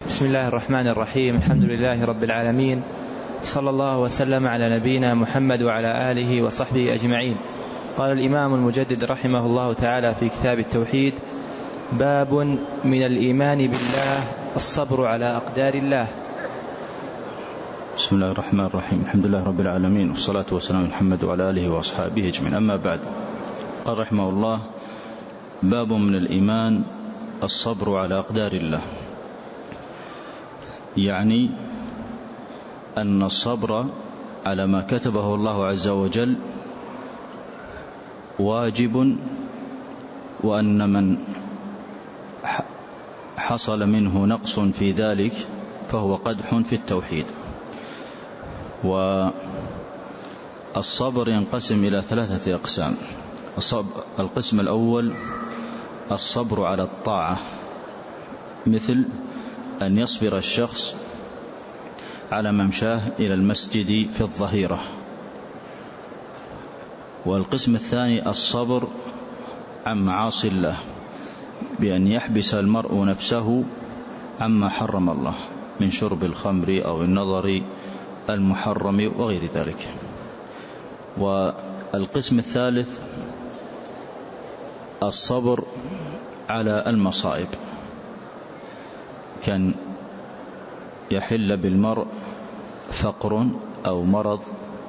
بسم الله الرحمن الرحيم. الحمد لله رب العالمين، صلى الله وسلم على نبينا محمد وعلى آله وصحبه أجمعين. قال الإمام المجدد رحمه الله تعالى في كتاب التوحيد: باب من الإيمان بالله الصبر على أقدار الله. بسم الله الرحمن الرحيم. الحمد لله رب العالمين، والصلاة والسلام على محمد وعلى آله وأصحابه أجمعين. أما بعد، قال رحمه الله: باب من الإيمان الصبر على أقدار الله، يعني أن الصبر على ما كتبه الله عز وجل واجب، وأن من حصل منه نقص في ذلك فهو قدح في التوحيد. والصبر ينقسم إلى 3 أقسام. القسم الأول الصبر على الطاعة، مثل أن يصبر الشخص على ممشاه إلى المسجد في الظهيرة. والقسم الثاني الصبر عن معاصي الله، بأن يحبس المرء نفسه عما حرم الله من شرب الخمر أو النظر المحرم وغير ذلك. والقسم الثالث الصبر على المصائب، كان يحل بالمرء فقر أو مرض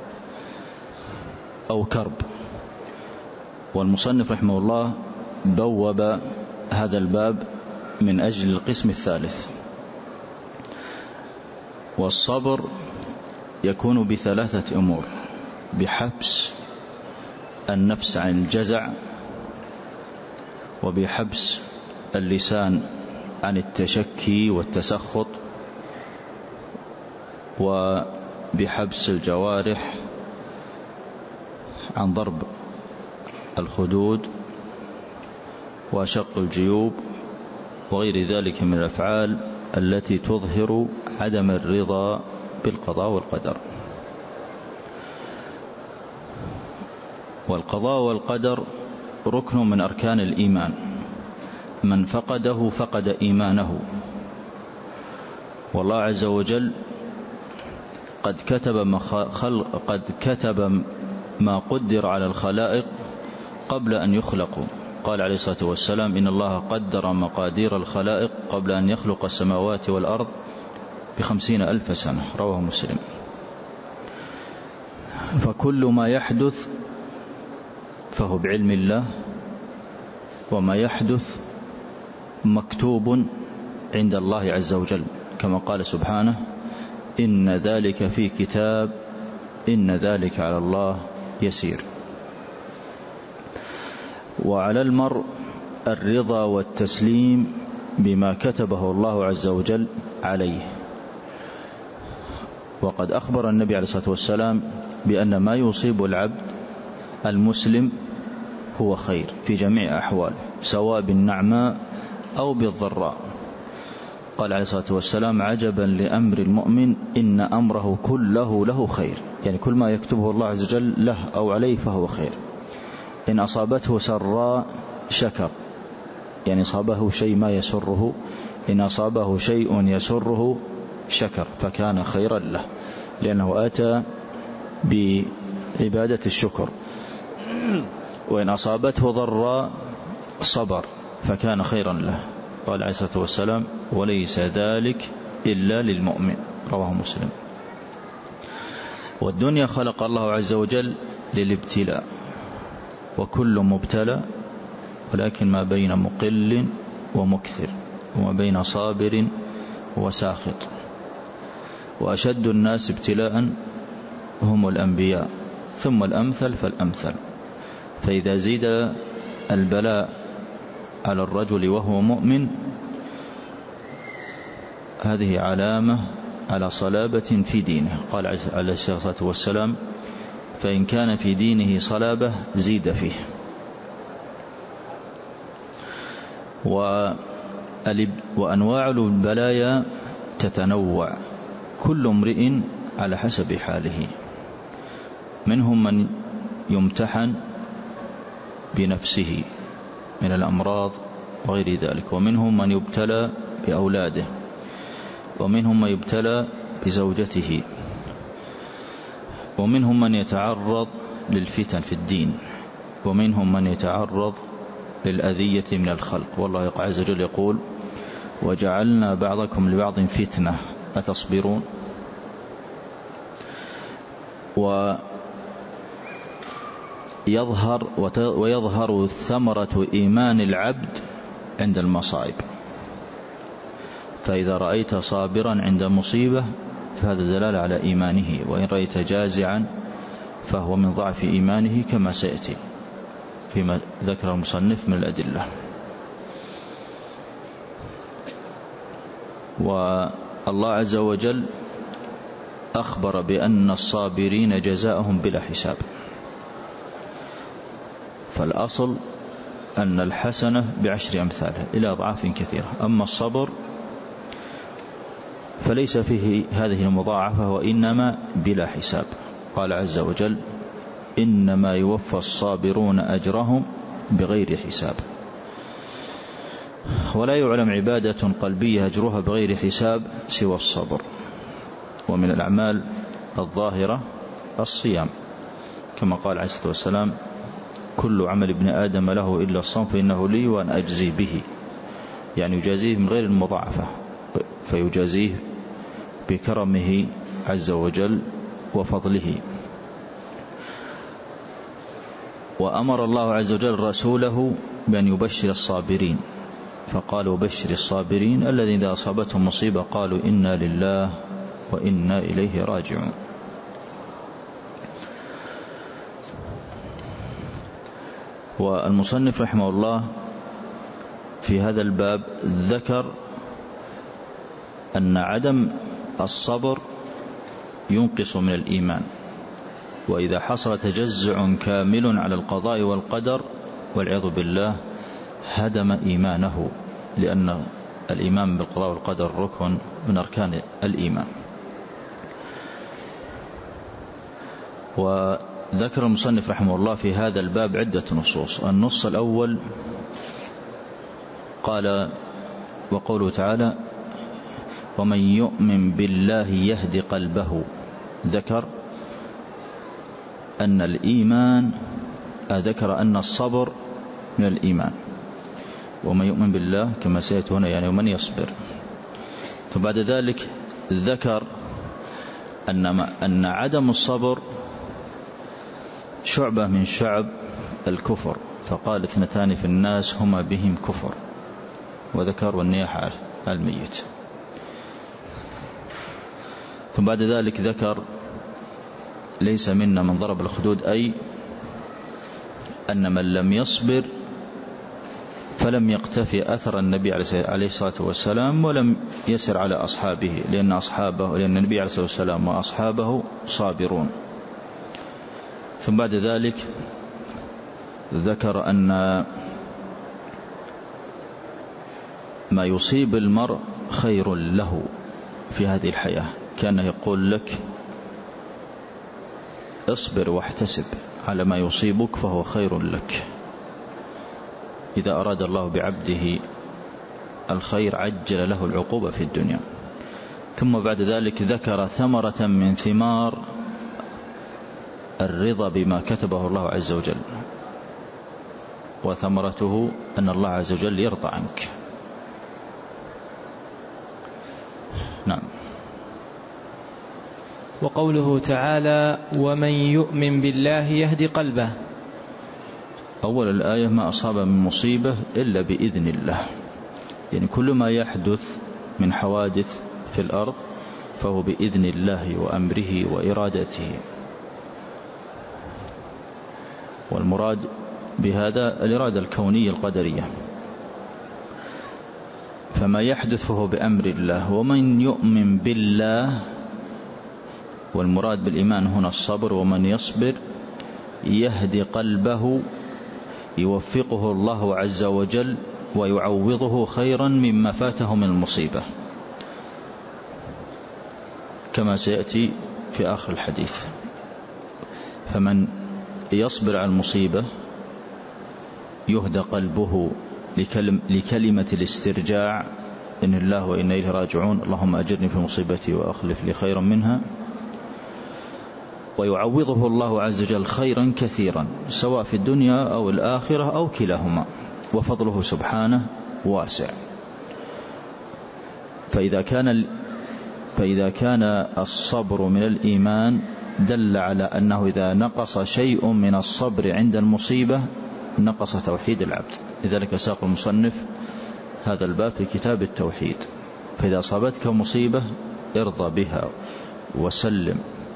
أو كرب. والمصنف رحمه الله بوب هذا الباب من أجل القسم الثالث. والصبر يكون ب3 أمور: بحبس النفس عن الجزع، وبحبس اللسان عن التشكي والتسخط، وبحبس الجوارح عن ضرب الخدود وشق الجيوب وغير ذلك من الأفعال التي تظهر عدم الرضا بالقضاء والقدر. والقضاء والقدر ركن من أركان الإيمان، من فقده فقد إيمانه. والله عز وجل قد كتب ما قدر على الخلائق قبل أن يخلقوا. قال عليه الصلاة والسلام: إن الله قدر مقادير الخلائق قبل أن يخلق السماوات والأرض ب50,000 سنة. رواه مسلم. فكل ما يحدث فهو بعلم الله، وما يحدث مكتوب عند الله عز وجل، كما قال سبحانه: إن ذلك في كتاب إن ذلك على الله يسير. وعلى المرء الرضا والتسليم بما كتبه الله عز وجل عليه. وقد أخبر النبي عليه الصلاة والسلام بأن ما يصيب العبد المسلم هو خير في جميع أحواله، سواء بالنعماء أو بالضراء. قال عليه الصلاة والسلام: عجبا لأمر المؤمن إن أمره كله له خير، يعني كل ما يكتبه الله عز وجل له أو عليه فهو خير. إن أصابته سراء شكر، يعني أصابه شيء ما يسره. إن أصابه شيء يسره شكر فكان خيرا له، لأنه أتى بعبادة الشكر. وإن أصابته ضراء صبر فكان خيرا له. قال عليه الصلاة والسلام: وليس ذلك إلا للمؤمن. رواه مسلم. والدنيا خلق الله عز وجل للابتلاء، وكل مبتلى، ولكن ما بين مقل ومكثر، وما بين صابر وساخط. وأشد الناس ابتلاء هم الأنبياء، ثم الأمثل فالأمثل. فإذا زيد البلاء على الرجل وهو مؤمن، هذه علامة على صلابة في دينه. قال عليه الصلاة والسلام: فإن كان في دينه صلابة زيد فيه. وأنواع البلايا تتنوع، كل امرئ على حسب حاله. منهم من يمتحن بنفسه من الأمراض وغير ذلك، ومنهم من يبتلى بأولاده، ومنهم من يبتلى بزوجته، ومنهم من يتعرض للفتن في الدين، ومنهم من يتعرض للأذية من الخلق. والله عز وجل يقول: وجعلنا بعضكم لبعض فتنة أتصبرون. ويظهر ثمرة إيمان العبد عند المصائب. فإذا رأيت صابرا عند مصيبة فهذا دلالة على إيمانه، وإن رأيت جازعا فهو من ضعف إيمانه، كما سيأتي فيما ذكر المصنف من الأدلة. والله عز وجل أخبر بأن الصابرين جزاءهم بلا حساب. فالأصل أن الحسنة ب10 أمثالها إلى أضعاف كثيرة. أما الصبر فليس فيه هذه المضاعفة، وإنما بلا حساب. قال عز وجل: إنما يوفى الصابرون أجرهم بغير حساب. ولا يعلم عبادة قلبية أجرها بغير حساب سوى الصبر. ومن الأعمال الظاهرة الصيام، كما قال عليه الصلاة والسلام: كل عمل ابن آدم له إلا الصوم فإنه لي وأنا أجزي به، يعني يجازيه من غير المضاعفة، فيجازيه بكرمه عز وجل وفضله. وأمر الله عز وجل رسوله بأن يبشر الصابرين، فقال: وبشر الصابرين الذين إذا أصابتهم مصيبة قالوا إنا لله وإنا إليه راجعون. والمصنف رحمه الله في هذا الباب ذكر أن عدم الصبر ينقص من الإيمان، وإذا حصل تجزع كامل على القضاء والقدر والعياذ بالله هدم إيمانه، لأن الإيمان بالقضاء والقدر ركن من أركان الإيمان. وذكر المصنف رحمه الله في هذا الباب عدة نصوص. النص الأول قال: وقوله تعالى: ومن يؤمن بالله يهدي قلبه. ذكر أن الإيمان، ذكر أن الصبر من الإيمان، ومن يؤمن بالله كما سيأتي هنا يعني ومن يصبر. ثم بعد ذلك ذكر أن عدم الصبر شعبة من شعب الكفر، فقال: 2 في الناس هما بهم كفر. وذكر والنياحة على الميت. ثم بعد ذلك ذكر: ليس منا من ضرب الخدود، أي أن من لم يصبر فلم يقتفي أثر النبي عليه الصلاة والسلام ولم يسر على أصحابه، لأن النبي عليه الصلاة والسلام وأصحابه صابرون. ثم بعد ذلك ذكر أن ما يصيب المرء خير له في هذه الحياة، كان يقول لك: اصبر واحتسب على ما يصيبك فهو خير لك. إذا أراد الله بعبده الخير عجل له العقوبة في الدنيا. ثم بعد ذلك ذكر ثمرة من ثمار الرضا بما كتبه الله عز وجل، وثمرته أن الله عز وجل يرضى عنك. نعم. وقوله تعالى: ومن يؤمن بالله يهدي قلبه. أول الآية: ما أصاب من مصيبة إلا بإذن الله، يعني كل ما يحدث من حوادث في الأرض فهو بإذن الله وأمره وإرادته. والمراد بهذا الإرادة الكونية القدرية، فما يحدث فهو بأمر الله. ومن يؤمن بالله، والمراد بالإيمان هنا الصبر، ومن يصبر يهدي قلبه، يوفقه الله عز وجل ويعوضه خيرا مما فاته من المصيبة، كما سيأتي في آخر الحديث. فمن يصبر على المصيبة يهدى قلبه لكلمة الاسترجاع إن الله وإنا إليه راجعون، اللهم أجرني في مصيبتي وأخلف لي خيرا منها، ويعوضه الله عز وجل خيرا كثيرا سواء في الدنيا أو الآخرة أو كلاهما، وفضله سبحانه واسع. فإذا كان الصبر من الإيمان دل على أنه إذا نقص شيء من الصبر عند المصيبة نقص توحيد العبد. لذلك ساق المصنف هذا الباب في كتاب التوحيد. فإذا أصابتك مصيبة ارضى بها وسلم،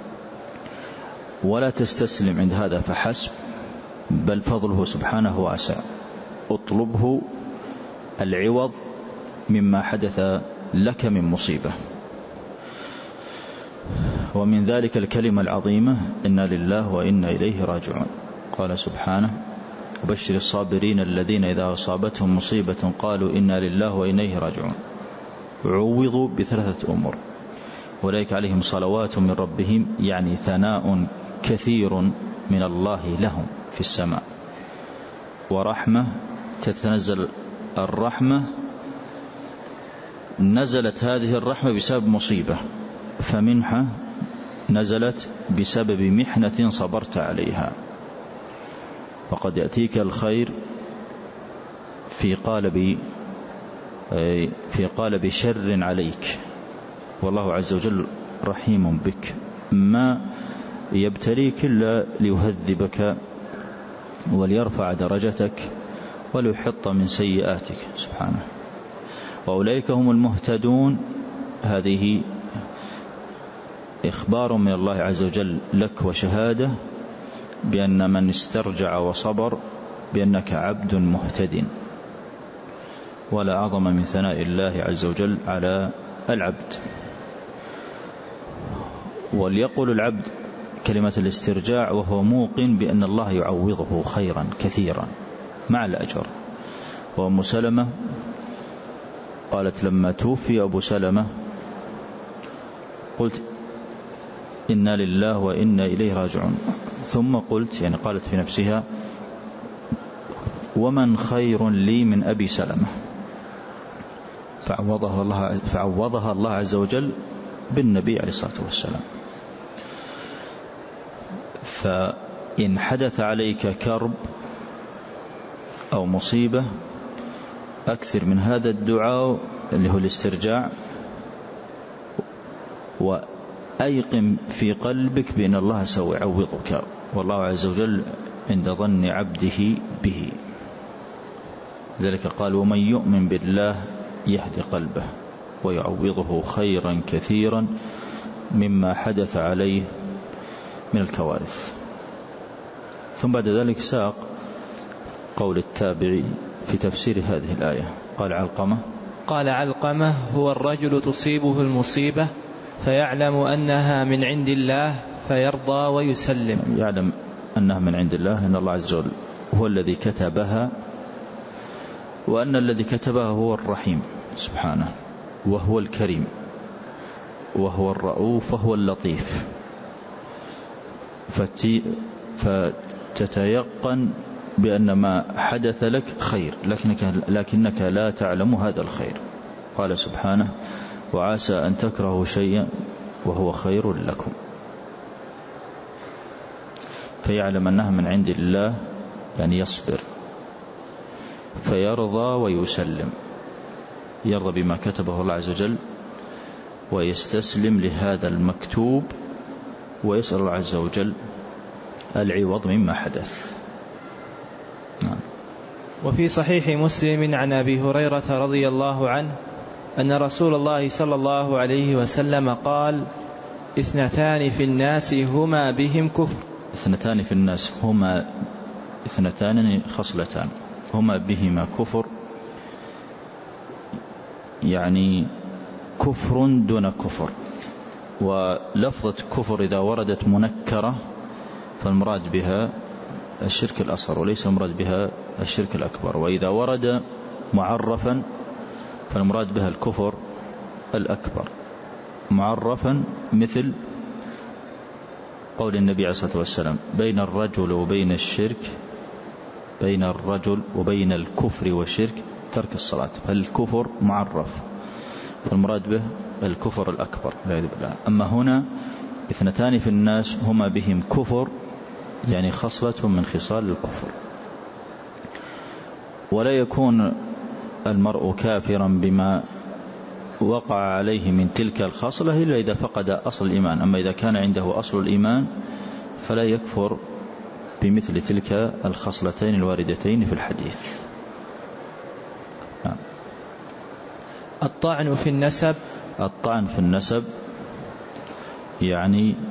ولا تستسلم عند هذا فحسب، بل فضله سبحانه واسع، اطلبه العوض مما حدث لك من مصيبة. ومن ذلك الكلمة العظيمة إنا لله وإنا إليه راجعون. قال سبحانه وبشر الصابرين الذين إذا أصابتهم مصيبة قالوا إنا لله وإنا إليه راجعون، عوضوا بثلاثة أمور: أولئك عليهم صلوات من ربهم، يعني ثناء كثير من الله لهم في السماء، ورحمة تتنزل الرحمة، نزلت هذه الرحمة بسبب مصيبة، فمنحة نزلت بسبب محنة صبرت عليها. وقد يأتيك الخير في قالب شر عليك، والله عز وجل رحيم بك، ما يبتليك إلا ليهذبك وليرفع درجتك وليحط من سيئاتك سبحانه. وأولئك هم المهتدون، هذه إخبار من الله عز وجل لك وشهادة بأن من استرجع وصبر بأنك عبد مهتد، ولا أعظم من ثناء الله عز وجل على العبد. وليقول العبد كلمة الاسترجاع وهو موقن بأن الله يعوضه خيرا كثيرا مع الأجر. وأم سلمة قالت لما توفي أبو سلمة قلت إنا لله وإنا إليه راجعون، ثم قلت، يعني قالت في نفسها، ومن خير لي من أبي سلمة؟ فعوضها الله عز وجل بالنبي عليه الصلاة والسلام. فإن حدث عليك كرب أو مصيبة أكثر من هذا الدعاء اللي هو الاسترجاع، وأيقن في قلبك بأن الله سيعوضك، والله عز وجل عند ظن عبده به. ذلك قال ومن يؤمن بالله يهدي قلبه ويعوضه خيرا كثيرا مما حدث عليه من الكوارث. ثم بعد ذلك ساق قول التابعي في تفسير هذه الآية. قال علقمة هو الرجل تصيبه المصيبة فيعلم أنها من عند الله فيرضى ويسلم. يعلم أنها من عند الله، أن الله عز وجل هو الذي كتبها، وأن الذي كتبها هو الرحيم سبحانه، وهو الكريم، وهو الرؤوف، وهو اللطيف. فتتيقن بأن ما حدث لك خير، لكنك لا تعلم هذا الخير. قال سبحانه وعسى أن تكرهوا شيئا وهو خير لكم. فيعلم أنها من عند الله، يعني يصبر، فيرضى ويسلم، يرضى بما كتبه الله عز وجل ويستسلم لهذا المكتوب، ويسأل الله عز وجل العوض مما حدث. وفي صحيح مسلم عن أبي هريرة رضي الله عنه أن رسول الله صلى الله عليه وسلم قال: اثنتان في الناس هما بهم كفر. اثنتان في الناس هما اثنتان خصلتان هما بهما كفر، يعني كفر دون كفر. ولفظة كفر إذا وردت منكرة فالمراد بها الشرك الأصغر وليس المراد بها الشرك الأكبر، وإذا ورد معرفا فالمراد بها الكفر الأكبر. معرفا مثل قول النبي عليه الصلاة والسلام: بين الرجل وبين الشرك، بين الرجل وبين الكفر والشرك ترك الصلاة. فالكفر معرف فالمراد به الكفر الأكبر والعياذ بالله. أما هنا اثنتان في الناس هما بهم كفر، يعني خصلة من خصال الكفر. ولا يكون المرء كافرا بما وقع عليه من تلك الخصلة إلا إذا فقد أصل الإيمان. أما إذا كان عنده أصل الإيمان فلا يكفر بمثل تلك الخصلتين الواردتين في الحديث. نعم. الطعن في النسب. الطعن في النسب يعني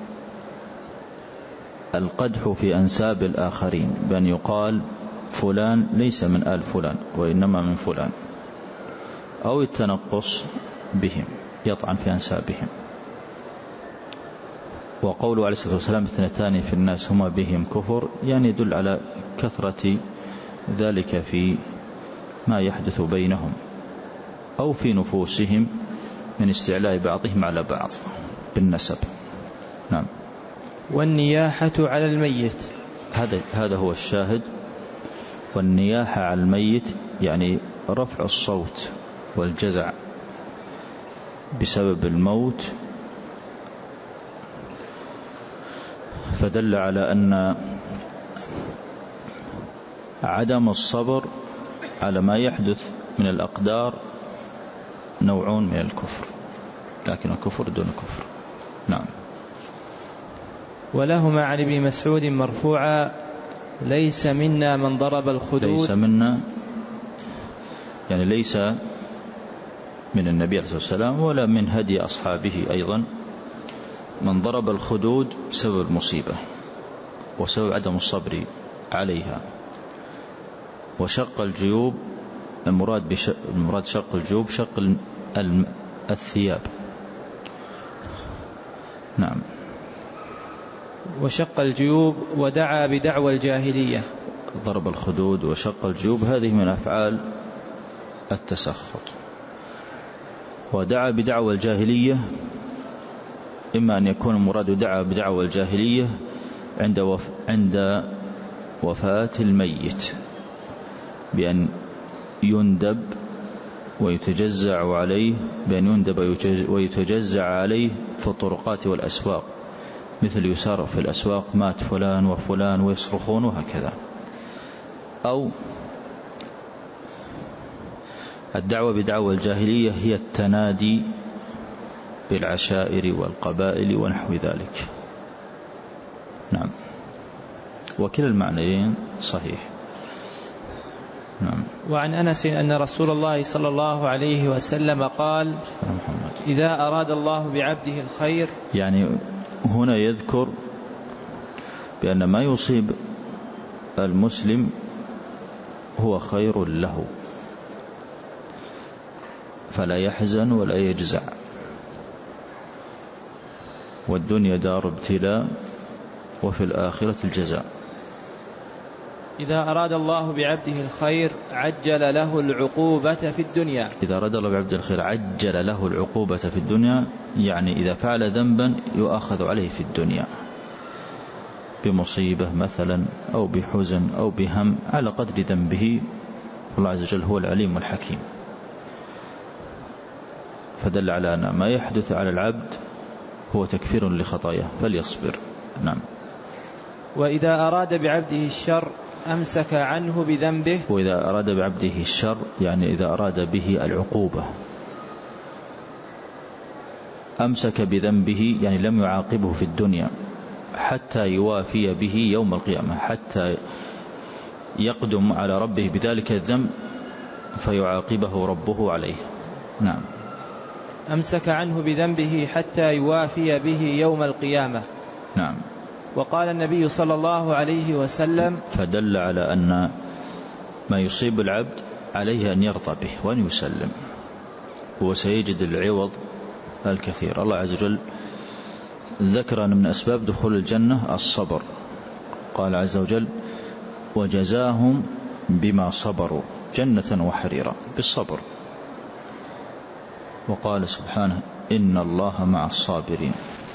القدح في أنساب الآخرين، بأن يقال فلان ليس من آل فلان وإنما من فلان، أو التنقص بهم، يطعن في أنسابهم. وقوله عليه الصلاة والسلام اثنتان في الناس هما بهم كفر، يعني يدل على كثرة ذلك في ما يحدث بينهم أو في نفوسهم من استعلاء بعضهم على بعض بالنسب. نعم. والنياحة على الميت، هذا هو الشاهد. والنياحة على الميت يعني رفع الصوت والجزع بسبب الموت، فدل على أن عدم الصبر على ما يحدث من الأقدار نوع من الكفر، لكن الكفر دون كفر. نعم. ولهما عن ابن مسعود مرفوعا ليس منا من ضرب الخدود. ليس منا يعني ليس من النبي عليه الصلاة والسلام ولا من هدي أصحابه أيضا من ضرب الخدود بسبب المصيبة وسبب عدم الصبر عليها. وشق الجيوب المراد شق الجيوب شق الثياب. نعم. وشق الجيوب ودعا بدعوى الجاهلية. ضرب الخدود وشق الجيوب هذه من أفعال التسخط. ودعا بدعوى الجاهلية إما أن يكون المراد دعا بدعوى الجاهلية عند وفاة الميت بأن يندب ويتجزع عليه، بأن يندب ويتجزع عليه في الطرقات والأسواق، مثل يسار في الأسواق مات فلان وفلان ويصرخون وهكذا. أو الدعوة بدعوى الجاهلية هي التنادي بالعشائر والقبائل ونحو ذلك. نعم. وكلا المعنيين صحيح. نعم. وعن أنس أن رسول الله صلى الله عليه وسلم قال إذا أراد الله بعبده الخير، يعني هنا يذكر بأن ما يصيب المسلم هو خير له، فلا يحزن ولا يجزع، والدنيا دار ابتلاء وفي الآخرة الجزاء. إذا أراد الله بعبده الخير عجل له العقوبة في الدنيا. إذا أراد الله بعبده الخير عجل له العقوبة في الدنيا، يعني إذا فعل ذنبا يؤخذ عليه في الدنيا بمصيبة مثلا أو بحزن أو بهم على قدر ذنبه، والله عز وجل هو العليم الحكيم. فدل على أن ما يحدث على العبد هو تكفير لخطاياه فليصبر. نعم. وإذا أراد بعبده الشر أمسك عنه بذنبه. وإذا أراد بعبده الشر يعني إذا أراد به العقوبة أمسك بذنبه، يعني لم يعاقبه في الدنيا حتى يوافي به يوم القيامة، حتى يقدم على ربه بذلك الذنب فيعاقبه ربه عليه. نعم. أمسك عنه بذنبه حتى يوافي به يوم القيامة. نعم. وقال النبي صلى الله عليه وسلم، فدل على أن ما يصيب العبد عليه أن يرضى به وأن يسلم، وسيجد العوض الكثير. الله عز وجل ذكر أن من أسباب دخول الجنة الصبر، قال عز وجل وجزاهم بما صبروا جنة وحريرا، بالصبر. وقال سبحانه إن الله مع الصابرين.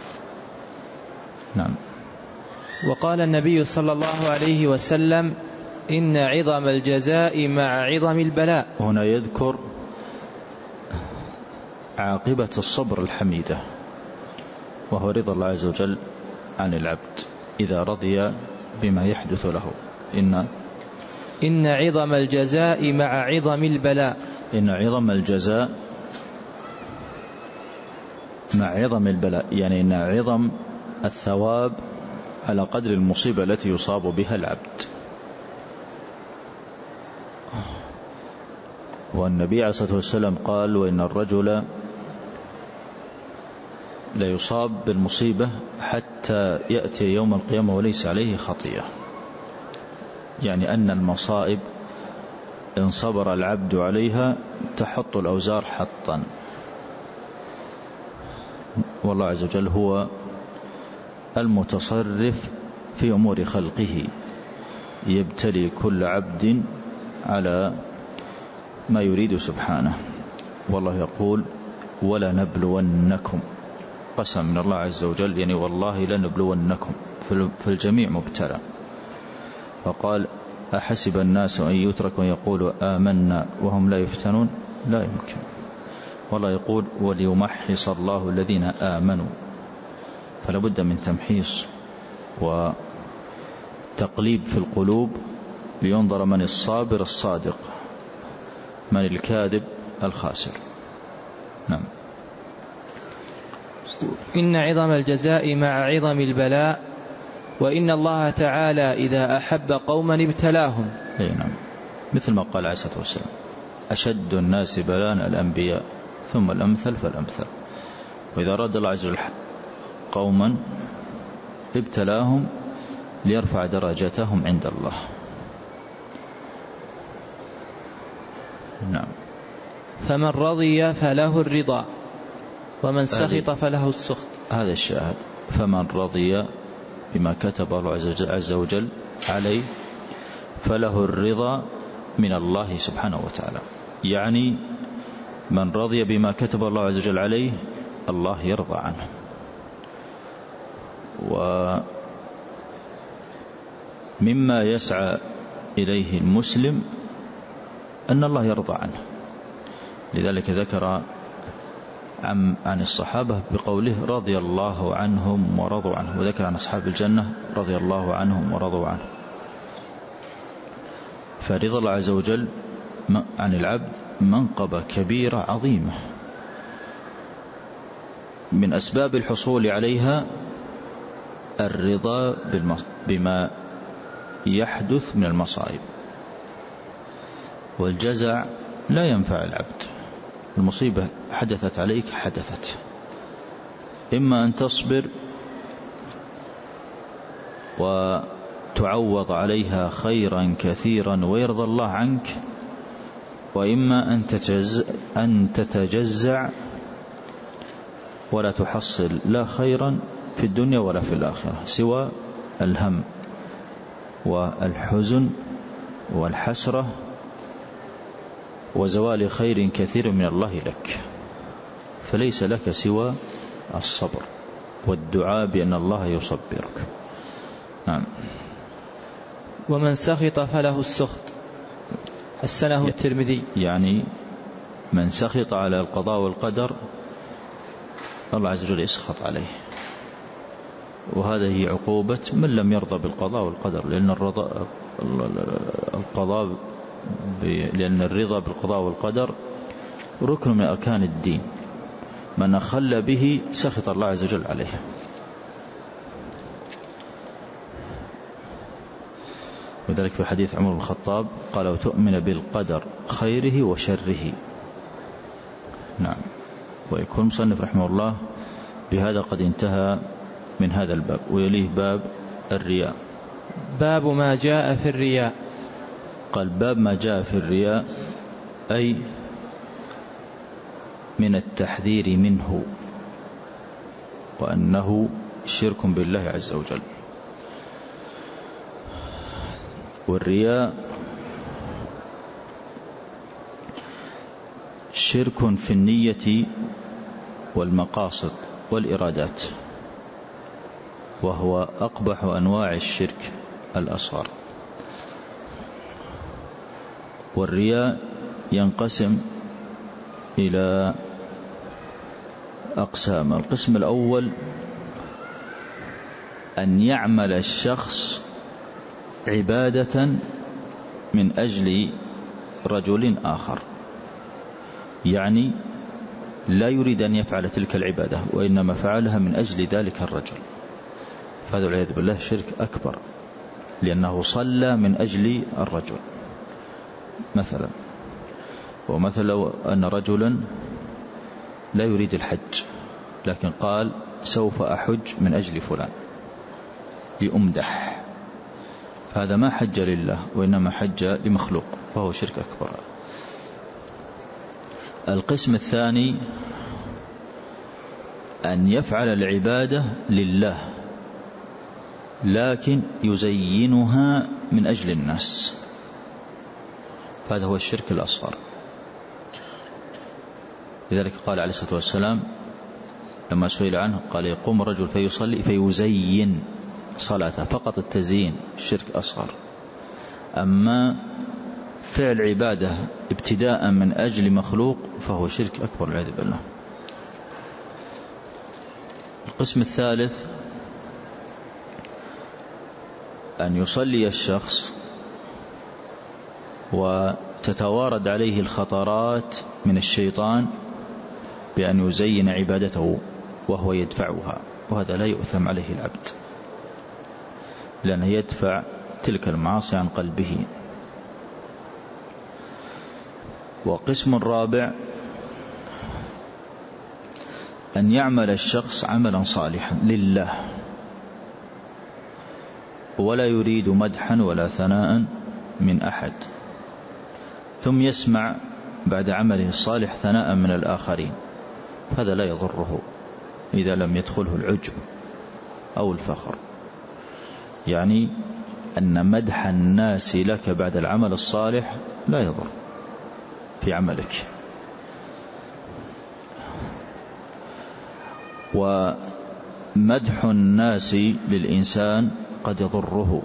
نعم. وقال النبي صلى الله عليه وسلم إن عظم الجزاء مع عظم البلاء. هنا يذكر عاقبة الصبر الحميدة، وهو رضا الله عز وجل عن العبد إذا رضي بما يحدث له. إن عظم الجزاء مع عظم البلاء. إن عظم الجزاء مع عظم البلاء، يعني إن عظم الثواب على قدر المصيبة التي يصاب بها العبد. والنبي عليه الصلاة والسلام قال: وإن الرجل لا يصاب بالمصيبة حتى يأتي يوم القيامة وليس عليه خطيئة، يعني أن المصائب إن صبر العبد عليها تحط الأوزار حطا. والله عز وجل هو المتصرف في أمور خلقه، يبتلي كل عبد على ما يريد سبحانه. والله يقول: ولا نبلونكم، قسم من الله عز وجل، يعني والله لنبلونكم، فالجميع مبتلى. فقال: أحسب الناس أن يتركوا أن يقولوا آمنا وهم لا يفتنون؟ لا يمكن. والله يقول: وليمحص الله الذين آمنوا. فلا بد من تمحيص وتقليب في القلوب لينظر من الصابر الصادق من الكاذب الخاسر. نعم. إن عظم الجزاء مع عظم البلاء، وإن الله تعالى إذا أحب قوما ابتلاهم. نعم، مثل ما قال عليه الصلاة والسلام: أشد الناس بلاء الأنبياء ثم الأمثل فالأمثل. وإذا أراد الله عز وجل قوما ابتلاهم ليرفع درجتهم عند الله. نعم. فمن رضي فله الرضا ومن سخط فله السخط. هذا الشاهد: فمن رضي بما كتب الله عز وجل عليه فله الرضا من الله سبحانه وتعالى، يعني من رضي بما كتب الله عز وجل عليه الله يرضى عنه. ومما يسعى إليه المسلم أن الله يرضى عنه، لذلك ذكر عن الصحابة بقوله: رضي الله عنهم ورضوا عنه، وذكر عن أصحاب الجنة: رضي الله عنهم ورضوا عنه. فرضا الله عز وجل عن العبد منقبة كبيرة عظيمة، من أسباب الحصول عليها الرضا بما يحدث من المصائب. والجزع لا ينفع العبد، المصيبة حدثت عليك حدثت، إما أن تصبر وتعوض عليها خيرا كثيرا ويرضى الله عنك، وإما أن تتجزع ولا تحصل لا خيرا في الدنيا ولا في الآخرة سوى الهم والحزن والحسرة وزوال خير كثير من الله لك. فليس لك سوى الصبر والدعاء بأن الله يصبرك. نعم. ومن سخط فله السخط، حسنه الترمذي. يعني من سخط على القضاء والقدر الله عز وجل يسخط عليه، وهذه عقوبة من لم يرضى بالقضاء والقدر، لأن الرضا بالقضاء والقدر ركن من أركان الدين، من أخل به سخط الله عز وجل عليه. وذلك في حديث عمر بن الخطاب قال: وتؤمن بالقدر خيره وشره. نعم. ويكون مصنف رحمه الله بهذا قد انتهى من هذا الباب، ويليه باب الرياء. باب ما جاء في الرياء. قال: باب ما جاء في الرياء، أي من التحذير منه، وأنه شرك بالله عز وجل. والرياء شرك في النية والمقاصد والإرادات، وهو أقبح أنواع الشرك الأصغر. والرياء ينقسم إلى أقسام. القسم الأول أن يعمل الشخص عبادة من أجل رجل آخر، يعني لا يريد أن يفعل تلك العبادة وإنما فعلها من أجل ذلك الرجل، فهذا والعياذ بالله شرك أكبر، لأنه صلى من أجل الرجل مثلا. ومثل لو أن رجلا لا يريد الحج لكن قال سوف أحج من أجل فلان لأمدح، هذا ما حج لله وإنما حج لمخلوق، فهو شرك أكبر. القسم الثاني أن يفعل العبادة لله لكن يزينها من أجل الناس، هذا هو الشرك الأصغر. لذلك قال عليه الصلاة والسلام لما سئل عنه قال يقوم الرجل فيصلي فيزين صلاته، فقط التزيين شرك أصغر. أما فعل عبادة ابتداء من أجل مخلوق فهو شرك أكبر والعياذ بالله. القسم الثالث أن يصلي الشخص وتتوارد عليه الخطرات من الشيطان بأن يزين عبادته وهو يدفعها، وهذا لا يؤثم عليه العبد لأنه يدفع تلك المعاصي عن قلبه. وقسم الرابع أن يعمل الشخص عملا صالحا لله ولا يريد مدحا ولا ثناء من أحد، ثم يسمع بعد عمله الصالح ثناء من الآخرين، هذا لا يضره إذا لم يدخله العجب أو الفخر. يعني أن مدح الناس لك بعد العمل الصالح لا يضر في عملك. ومدح الناس للإنسان قد يضره،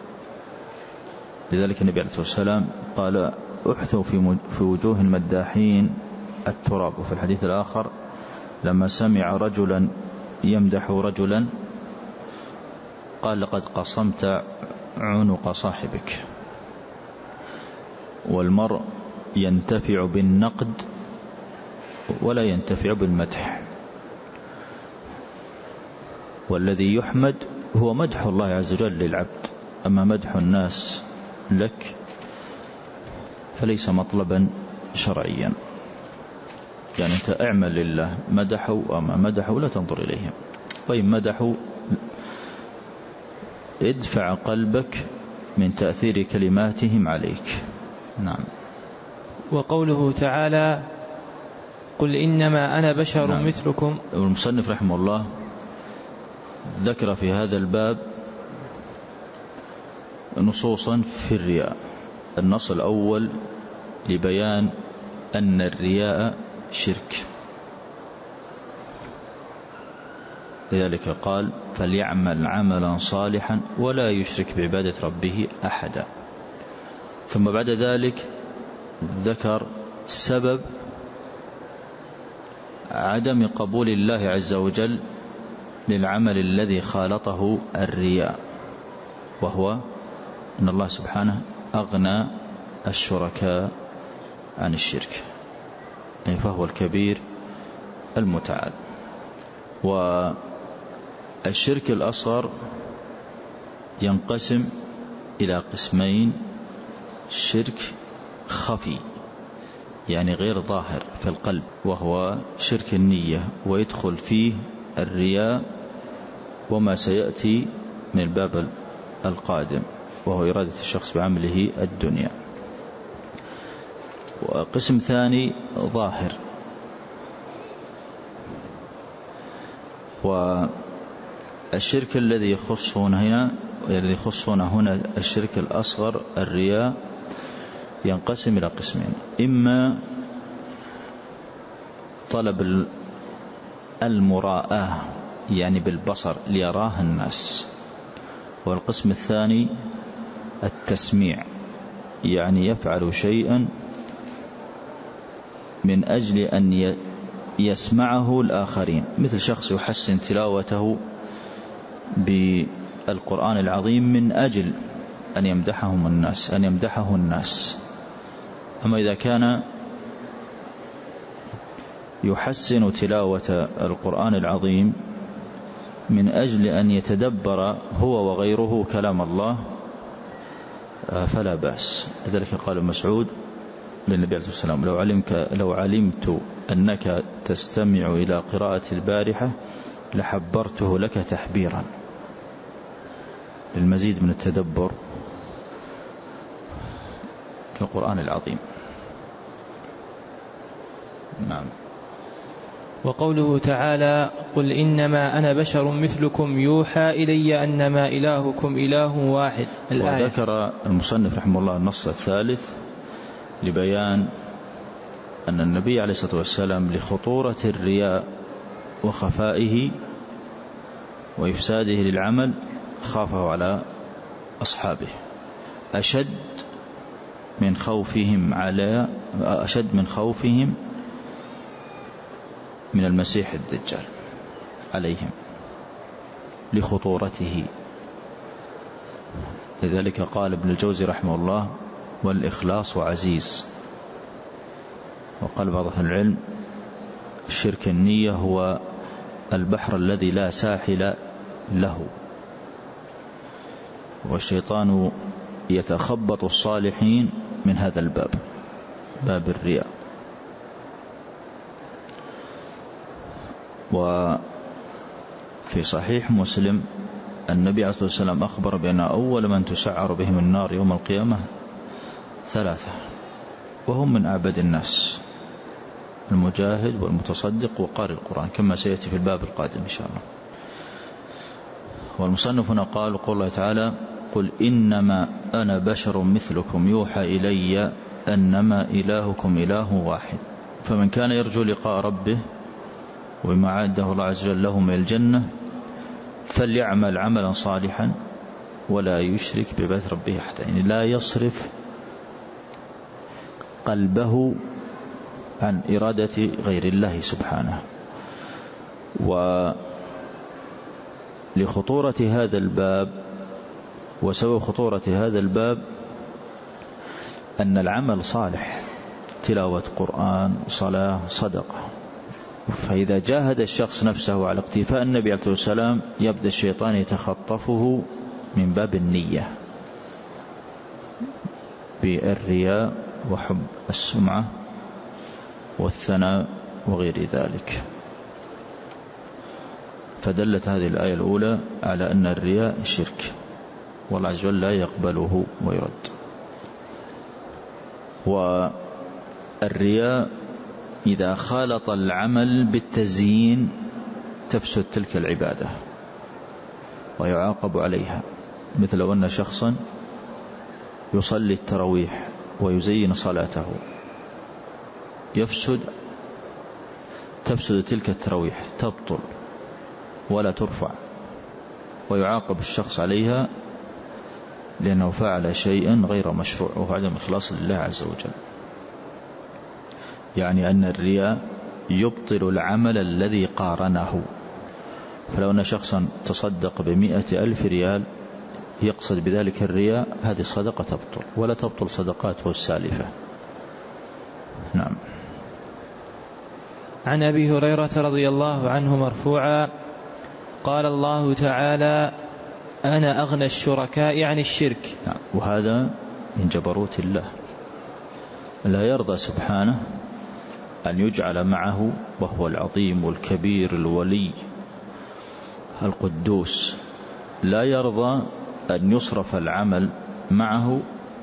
لذلك النبي عليه الصلاة والسلام قال احثوا في وجوه المداحين التراب. وفي الحديث الآخر لما سمع رجلا يمدح رجلا قال لقد قصمت عنق صاحبك. والمرء ينتفع بالنقد ولا ينتفع بالمدح، والذي يحمد هو مدح الله عز وجل للعبد، أما مدح الناس لك فليس مطلبا شرعيا. يعني أنت اعمل لله، مدحوا أما مدحوا لا تنظر إليهم، وإن مدحوا ادفع قلبك من تأثير كلماتهم عليك. نعم. وقوله تعالى قل إنما أنا بشر مثلكم. المصنف رحمه الله ذكر في هذا الباب نصوصا في الرياء. النص الأول لبيان أن الرياء شرك، لذلك قال فليعمل عملا صالحا ولا يشرك بعبادة ربه أحدا. ثم بعد ذلك ذكر سبب عدم قبول الله عز وجل للعمل الذي خالطه الرياء، وهو أن الله سبحانه أغنى الشركاء عن الشرك، فهو الكبير المتعال. والشرك الأصغر ينقسم إلى قسمين: شرك خفي يعني غير ظاهر في القلب، وهو شرك النية، ويدخل فيه الرياء وما سيأتي من الباب القادم، وهو إرادة الشخص بعمله الدنيا. وقسم ثاني ظاهر، والشرك الذي يخصون هنا الشرك الأصغر الرياء ينقسم إلى قسمين: إما طلب المراءة يعني بالبصر ليراه الناس، والقسم الثاني التسميع يعني يفعل شيئا من أجل أن يسمعه الآخرين، مثل شخص يحسن تلاوته بالقرآن العظيم من أجل أن يمدحه الناس. أما إذا كان يحسن تلاوة القرآن العظيم من أجل أن يتدبر هو وغيره كلام الله فلا بأس. لذلك قال مسعود للنبي عليه الصلاة والسلام: لو علمت أنك تستمع إلى قراءة البارحة لحبرته لك تحبيرا، للمزيد من التدبر في القرآن العظيم. نعم. وقوله تعالى: قل إنما أنا بشر مثلكم يوحى إلي أنما إلهكم إله واحد. وذكر المصنف رحمه الله النص الثالث لبيان أن النبي عليه الصلاة والسلام لخطورة الرياء وخفائه وإفساده للعمل خافه على أصحابه أشد من خوفهم من المسيح الدجال عليهم لخطورته. لذلك قال ابن الجوزي رحمه الله: والإخلاص عزيز. وقال بعض أهل العلم: الشرك النية هو البحر الذي لا ساحل له، والشيطان يتخبط الصالحين من هذا الباب، باب الرياء. وفي صحيح مسلم النبي عليه الصلاة والسلام أخبر بأن أول من تسعر بهم النار يوم القيامة 3، وهم من أعبد الناس: المجاهد والمتصدق وقارئ القرآن، كما سيأتي في الباب القادم إن شاء الله. والمصنف هنا قال: قول الله تعالى: قل إنما أنا بشر مثلكم يوحى إلي أنما إلهكم إله واحد، فمن كان يرجو لقاء ربه وما عاده الله عز وجل له من الجنة فليعمل عملا صالحا ولا يشرك بعبادة ربه أحدا. يعني لا يصرف قلبه عن إرادة غير الله سبحانه. ولخطورة هذا الباب وسبب خطورة هذا الباب أن العمل صالح، تلاوة قرآن، صلاة، صدقة، فإذا جاهد الشخص نفسه على اقتفاء النبي عليه الصلاة والسلام يبدأ الشيطان يتخطفه من باب النية بالرياء وحب السمعة والثناء وغير ذلك. فدلت هذه الآية الأولى على أن الرياء شرك، والله عز وجل لا يقبله ويرد. والرياء إذا خالط العمل بالتزيين تفسد تلك العبادة ويعاقب عليها. مثل لو أن شخصا يصلي التراويح ويزين صلاته تفسد تلك التراويح، تبطل ولا ترفع، ويعاقب الشخص عليها لأنه فعل شيئا غير مشروع وهو عدم إخلاص لله عز وجل. يعني أن الرياء يبطل العمل الذي قارنه. فلو أن شخصا تصدق ب100,000 ريال يقصد بذلك الرياء، هذه الصدقة تبطل ولا تبطل صدقاته السالفة. نعم. عن أبي هريرة رضي الله عنه مرفوعا: قال الله تعالى: أنا أغنى الشركاء عن الشرك. نعم. وهذا من جبروت الله، لا يرضى سبحانه أن يجعل معه، وهو العظيم والكبير الولي القدوس، لا يرضى أن يصرف العمل معه،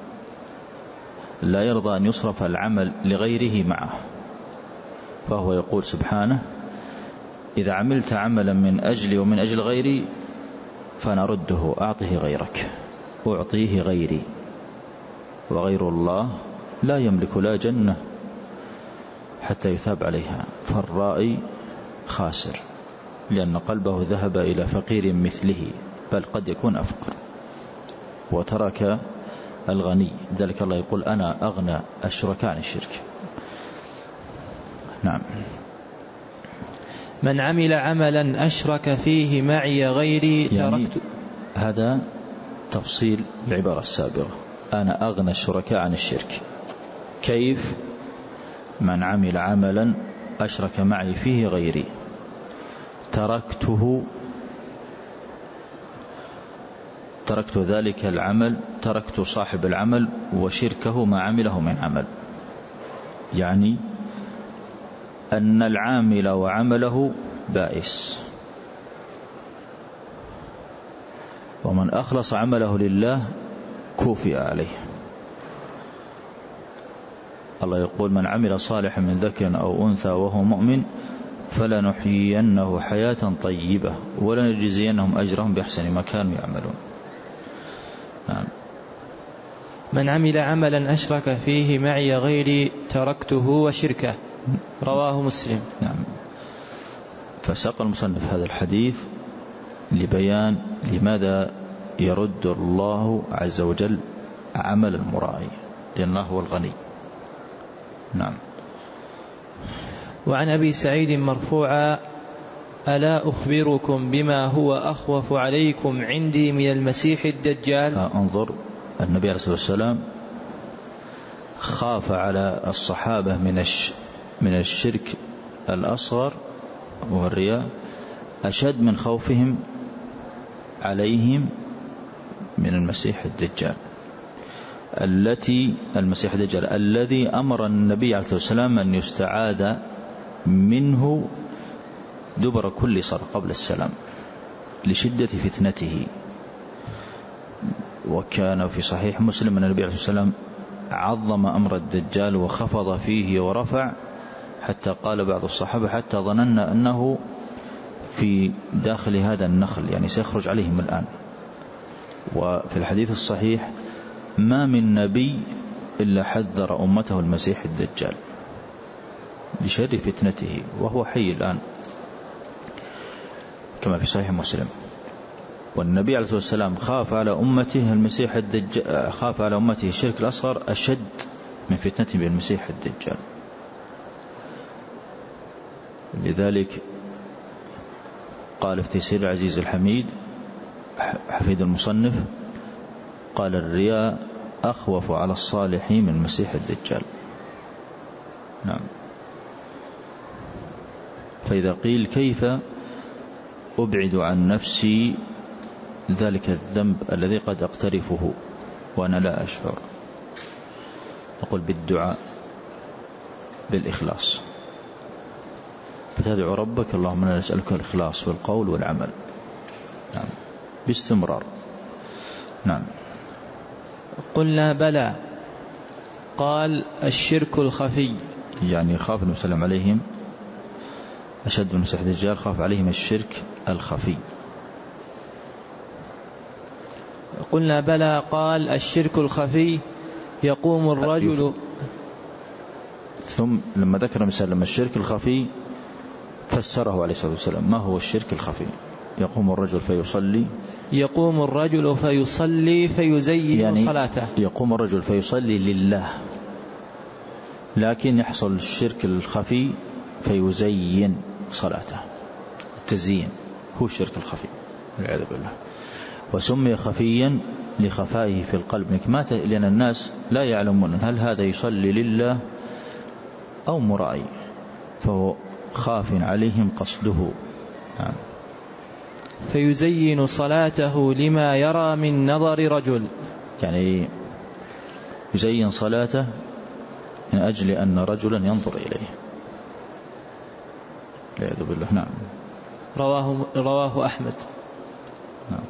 لا يرضى أن يصرف العمل لغيره معه. فهو يقول سبحانه: إذا عملت عملا من أجلي ومن أجل غيري فأنا رده، أعطه غيرك، أعطيه غيري، وغير الله لا يملك لا جنة حتى يثاب عليها. فالرائي خاسر، لأن قلبه ذهب إلى فقير مثله، بل قد يكون أفقر، وترك الغني. ذلك الله يقول: أنا أغنى الشركاء عن الشرك. نعم. من عمل عملا أشرك فيه معي غيري يعني تركت. هذا تفصيل العبارة السابقة: أنا أغنى الشركاء عن الشرك. كيف؟ من عمل عملا أشرك معي فيه غيري تركت ذلك العمل، تركت صاحب العمل وشركه ما عمله من عمل. يعني أن العامل وعمله بائس، ومن أخلص عمله لله كوفئ عليه. الله يقول: من عمل صالحا من ذكر أو أنثى وهو مؤمن فلنحيينه حياة طيبة ولنجزينهم أجرهم بأحسن ما كانوا يعملون. نعم. من عمل عملا أشرك فيه معي غيري تركته وشركه. رواه مسلم. نعم. فساق المصنف هذا الحديث لبيان لماذا يرد الله عز وجل عمل المرائي، لأنه هو الغني. نعم. وعن أبي سعيد مرفوعا: ألا أخبركم بما هو أخوف عليكم عندي من المسيح الدجال؟ انظر، النبي عليه الصلاة والسلام خاف على الصحابة من الشرك الأصغر والرياء أشد من خوفهم عليهم من المسيح الدجال، المسيح الدجال الذي أمر النبي عليه الصلاة والسلام أن يستعاذ منه دبر كل صلاة قبل السلام لشدة فتنته. وكان في صحيح مسلم أن النبي عليه الصلاة والسلام عظم أمر الدجال وخفض فيه ورفع، حتى قال بعض الصحابة: حتى ظننا أنه في داخل هذا النخل، يعني سيخرج عليهم الآن. وفي الحديث الصحيح: ما من نبي إلا حذر أمته المسيح الدجال لشر فتنته وهو حي الآن، كما في صحيح مسلم. والنبي عليه الصلاة والسلام خاف على أمته المسيح الدجال، خاف على أمته الشرك الأصغر أشد من فتنته بالمسيح الدجال. لذلك قال في تيسير العزيز الحميد حفيد المصنف: قال: الرياء أخوف على الصالحين من المسيح الدجال. نعم. فإذا قيل: كيف أبعد عن نفسي ذلك الذنب الذي قد أقترفه وأنا لا أشعر؟ نقول: بالدعاء، بالإخلاص. فتدعو ربك: اللهم أنا نسألك الإخلاص في القول والعمل. نعم. باستمرار. نعم. قلنا: بلى. قال: الشرك الخفي. يعني خاف النبي صلى الله عليه وسلم عليهم أشد من المسيح الدجال، خاف عليهم الشرك الخفي. قلنا: بلى. قال: الشرك الخفي يقوم الرجل. ثم لما ذكر مثلا الشرك الخفي فسره عليه الصلاة والسلام: ما هو الشرك الخفي؟ يقوم الرجل فيصلي فيزين يعني صلاته. يقوم الرجل فيصلي لله، لكن يحصل الشرك الخفي فيزين صلاته. التزيين هو الشرك الخفي والعياذ بالله. وسمي خفيا لخفائه في القلب، لأن الناس لا يعلمون هل هذا يصلي لله أو مرائي، فهو خاف عليهم قصده. نعم. فيزين صلاته لما يرى من نظر رجل، يعني يزين صلاته من أجل أن رجلا ينظر إليه، والعياذ بالله. نعم. رواه أحمد. نعم.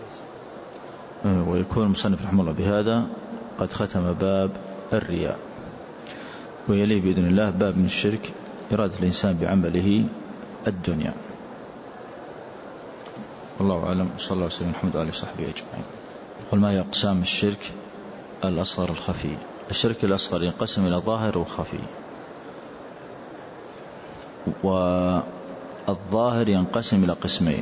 ويكون المصنف رحمه الله بهذا قد ختم باب الرياء، ويليه بإذن الله باب من الشرك، إرادة الإنسان بعمله الدنيا. والله أعلم. صلى الله عليه وسلم محمد وآله وصحبه أجمعين. يقول: ما هي أقسام الشرك الأصغر الخفي؟ الشرك الأصغر ينقسم إلى ظاهر وخفي، والظاهر ينقسم إلى قسمين: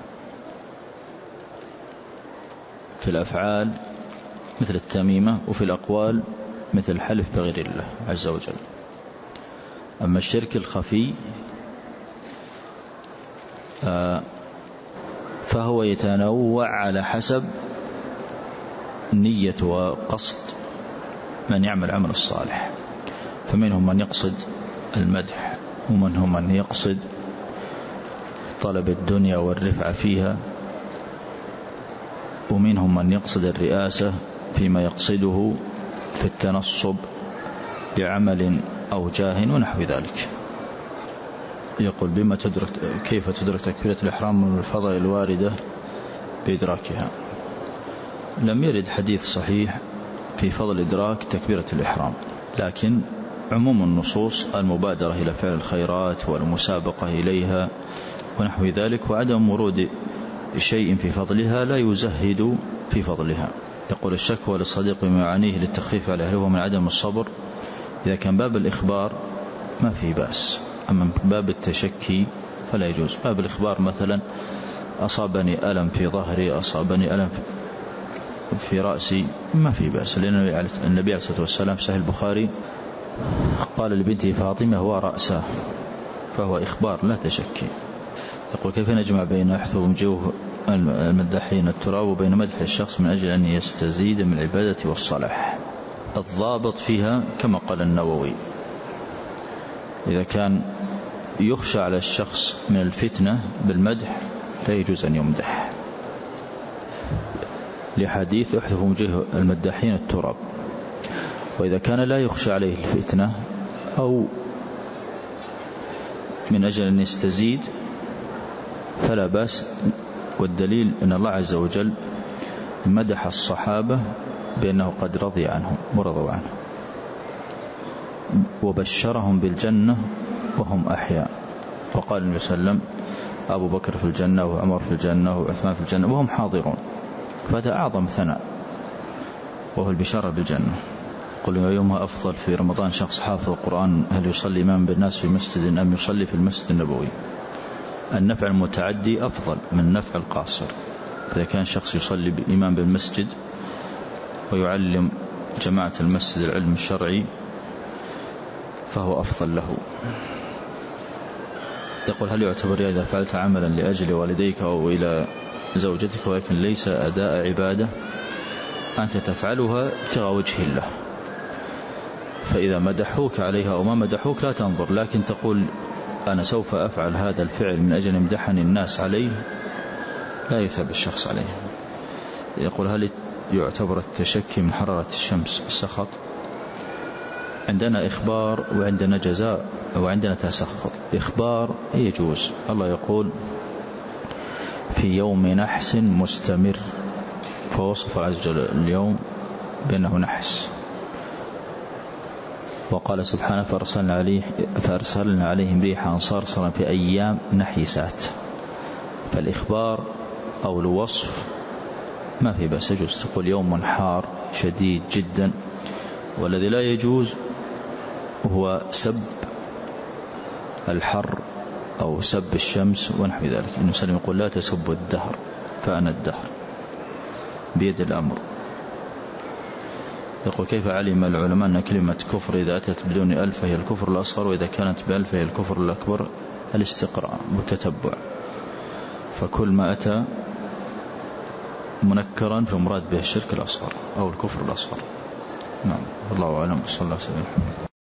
في الأفعال مثل التميمة، وفي الأقوال مثل الحلف بغير الله عز وجل. أما الشرك الخفي فهو يتنوع على حسب نية وقصد من يعمل عمل الصالح، فمنهم من يقصد المدح، ومنهم من يقصد طلب الدنيا والرفعة فيها، ومنهم من يقصد الرئاسة فيما يقصده في التنصب لعمل أو جاه ونحو ذلك. يقول كيف تدرك تكبيرة الإحرام من الفضائل الواردة بإدراكها؟ لم يرد حديث صحيح في فضل إدراك تكبيرة الإحرام، لكن عموم النصوص المبادرة إلى فعل الخيرات والمسابقة إليها ونحو ذلك، وعدم ورود شيء في فضلها لا يزهد في فضلها. يقول الشكوى للصديق بما يعنيه للتخفيف على أهله من عدم الصبر، إذا كان باب الإخبار ما فيه بأس، أما باب التشكي فلا يجوز. باب الإخبار مثلا أصابني ألم في ظهري، أصابني ألم في رأسي، ما فيه بأس، لأن النبي عليه الصلاة والسلام في صحيح البخاري قال لبنته فاطمة هو رأسه، فهو إخبار لا تشكي. يقول كيف نجمع بين يحثو وجوه المداحين التراب وبين مدح الشخص من أجل أن يستزيد من العبادة والصلاح؟ الضابط فيها كما قال النووي، إذا كان يخشى على الشخص من الفتنة بالمدح لا يجوز أن يمدح، لحديث يحثو وجوه المداحين التراب. وإذا كان لا يخشى عليه الفتنة أو من أجل أن يستزيد فلا بأس، والدليل أن الله عز وجل مدح الصحابة بأنه قد رضي عنهم ورضوا عنه، وبشرهم بالجنة وهم أحياء، وقال النبي صلى الله عليه وسلم أبو بكر في الجنة وعمر في الجنة وعثمان في الجنة وهم حاضرون، فهذا أعظم ثناء وهو البشارة بالجنة. قل يومها أفضل في رمضان شخص حافظ القرآن هل يصلي إمام بالناس في مسجد أم يصلي في المسجد النبوي؟ النفع المتعدي أفضل من نفع القاصر. إذا كان شخص يصلي بإمام بالمسجد ويعلم جماعة المسجد العلم الشرعي فهو أفضل له. يقول هل يعتبر إذا فعلت عملا لأجل والديك أو إلى زوجتك ولكن ليس أداء عبادة أنت تفعلها ابتغاء وجه الله، فإذا مدحوك عليها أو ما مدحوك لا تنظر، لكن تقول أنا سوف أفعل هذا الفعل من أجل يمدحني الناس عليه، لا يثاب الشخص عليه. يقول هل يعتبر التشكي من حرارة الشمس سخط؟ عندنا إخبار وعندنا جزاء وعندنا تسخط. إخبار يجوز، الله يقول في يوم نحس مستمر، فوصف عز وجل اليوم بأنه نحس، وقال سبحانه فأرسلنا عليهم ريحا صرصرا في أيام نحسات. فالإخبار أو الوصف ما في بأس، يجوز تقول يوم حار شديد جدا. والذي لا يجوز هو سب الحر أو سب الشمس ونحو ذلك. النبي صلى الله عليه وسلم يقول لا تسبوا الدهر فأنا الدهر بيد الأمر. يقول كيف علم العلماء أن كلمة كفر إذا أتت بدون ألف هي الكفر الأصغر وإذا كانت بألف هي الكفر الأكبر؟ الاستقراء والتتبع، فكل ما أتى منكرا فمراد به الشرك الأصغر أو الكفر الأصغر. نعم، الله أعلم. صلى الله عليه وسلم.